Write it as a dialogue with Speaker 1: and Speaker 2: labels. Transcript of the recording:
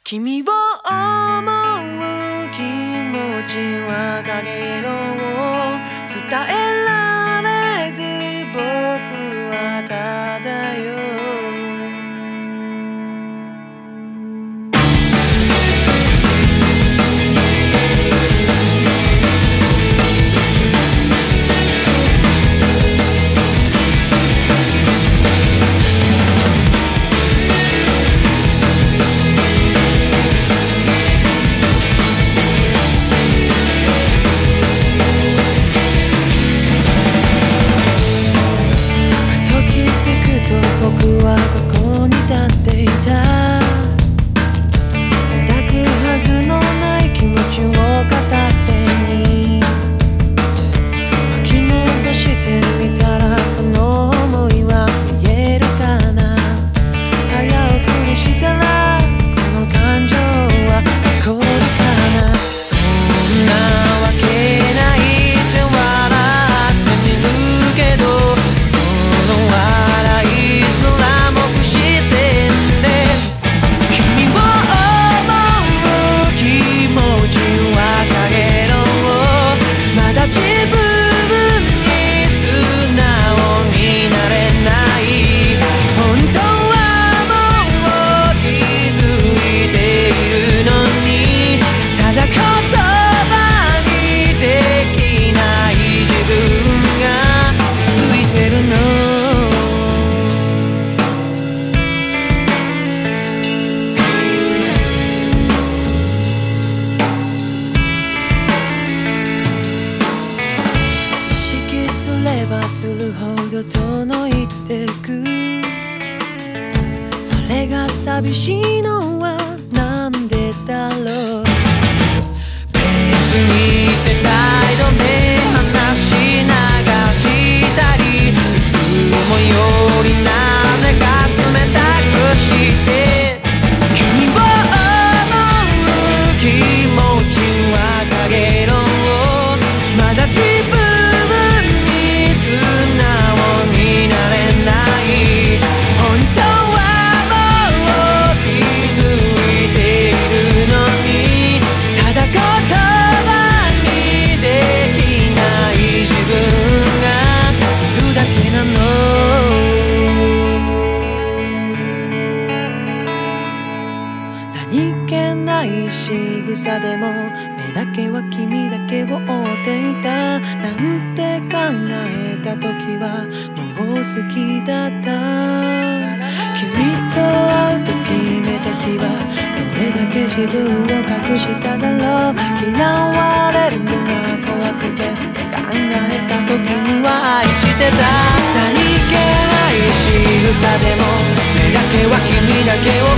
Speaker 1: 君を思う気持ちはかげろう伝えられず僕はただよ僕はここに立っていた抱くはずのない気持ちを片手に巻き戻してみたらこの想いは見えるかな早送りしたらこの感情は残るかなそんなわけないって笑ってみるけどその笑い自分に素直になれない本当はもう気づいているのにただ言葉にできない自分がついてるのするほど遠のいてくそれが寂しいのはなんでだろう別にって態度で話流したりいつもよりなぜか冷たくして君を思う気持ちはかげろうまだ自分素直になれない本当はもう気づいているのにただ言葉にできない自分がいるだけなの何気ない仕草でも目だけは君だけを追っていたなんて考えた時はもう好きだった君と会うと決めた日はどれだけ自分を隠しただろう嫌われるのが怖くて考えた時には愛してた何気ない仕草でも目だけは君だけを